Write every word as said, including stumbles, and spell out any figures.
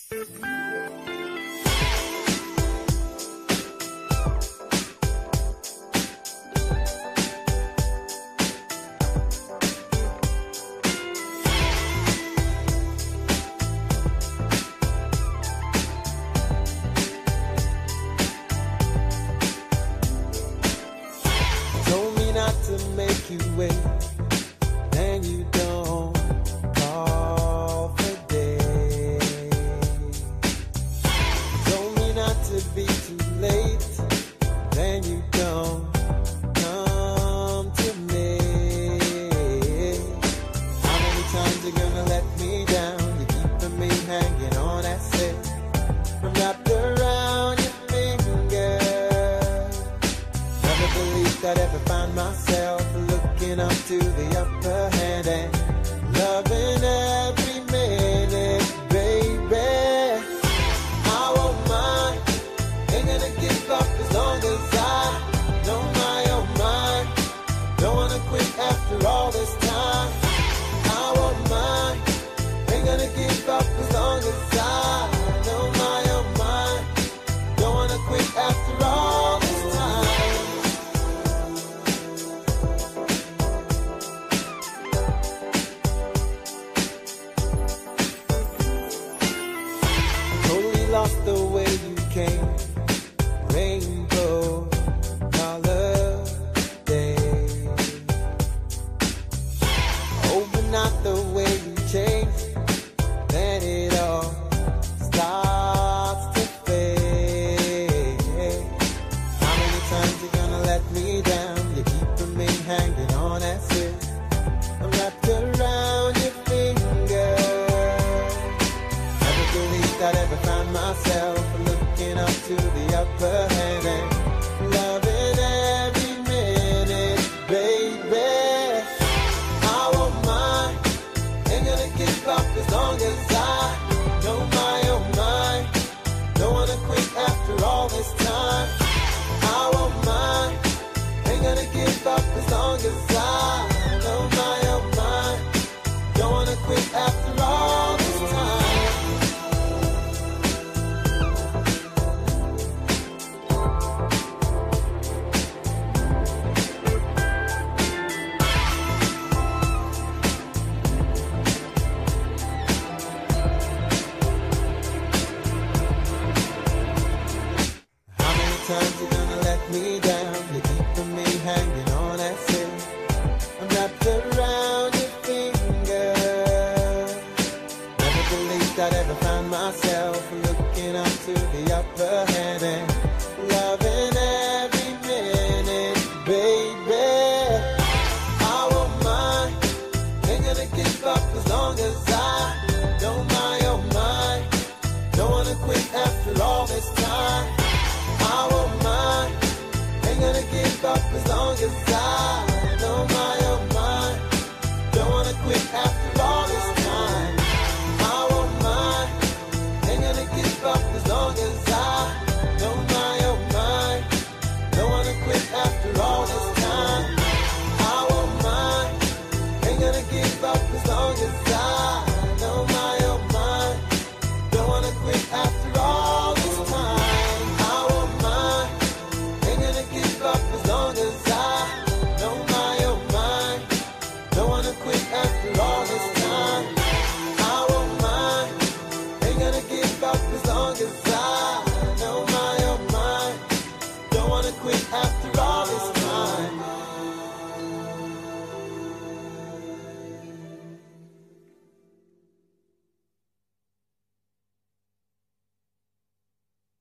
To make you wait, and you don't call for days. Told me not to be too late, then you don't come to me. How many times you gonna let me down? You're keeping me hanging on that set. I'm wrapped around your finger. Never believed I'd ever find myself looking up to the upper hand and loving every minute, baby. I won't mind, ain't gonna give up as long as I know my own mind. Don't wanna quit after all this time. I won't mind, ain't gonna give up as long as I know my own mind. Don't wanna quit after all this time. Lost the way you came, rainbow color day. Oh, but not the way you changed, then it all starts to fade. How many times you gonna let me down? You're keeping me hanging on, that's it. I'm wrapped around your finger. Never believed I'd ever find myself looking up to the upper hand and loving every minute, baby. I won't mind, ain't gonna give up as long as I know my own mind. Don't wanna quit after all this time. I won't mind, ain't gonna give up as long as I know my own mind. Don't wanna quit after all this time. Times you're gonna let me down, you're keeping me hanging on, that's it. I'm wrapped around your finger. Never believed I'd ever find myself looking up to the upper hand and